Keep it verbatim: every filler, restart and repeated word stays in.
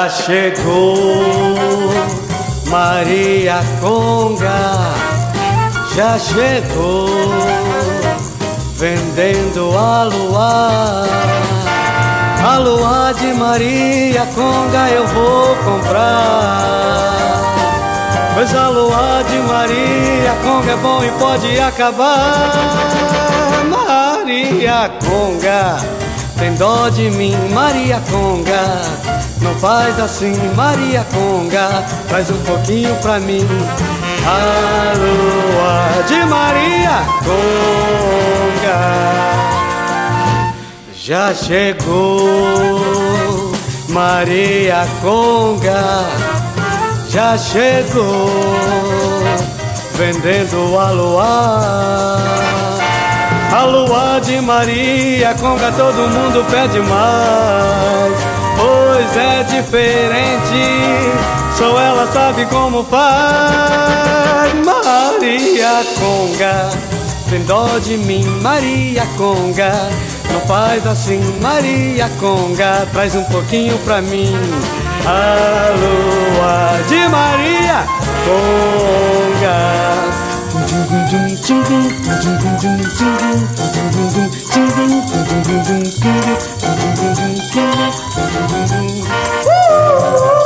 Já chegou Maria Conga, já chegou vendendo a luar. A luar de Maria Conga eu vou comprar, pois a luar de Maria Conga é bom e pode acabar. Maria Conga, tem dó de mim, Maria Conga, não faz assim, Maria Conga, traz um pouquinho pra mim. A lua de Maria Conga já chegou, Maria Conga já chegou, vendendo a luar. A lua de Maria Conga todo mundo pede mais, pois é diferente, só ela sabe como faz. Maria Conga, tem dó de mim, Maria Conga, não faz assim, Maria Conga, traz um pouquinho pra mim. A lua de Maria Conga. Uh!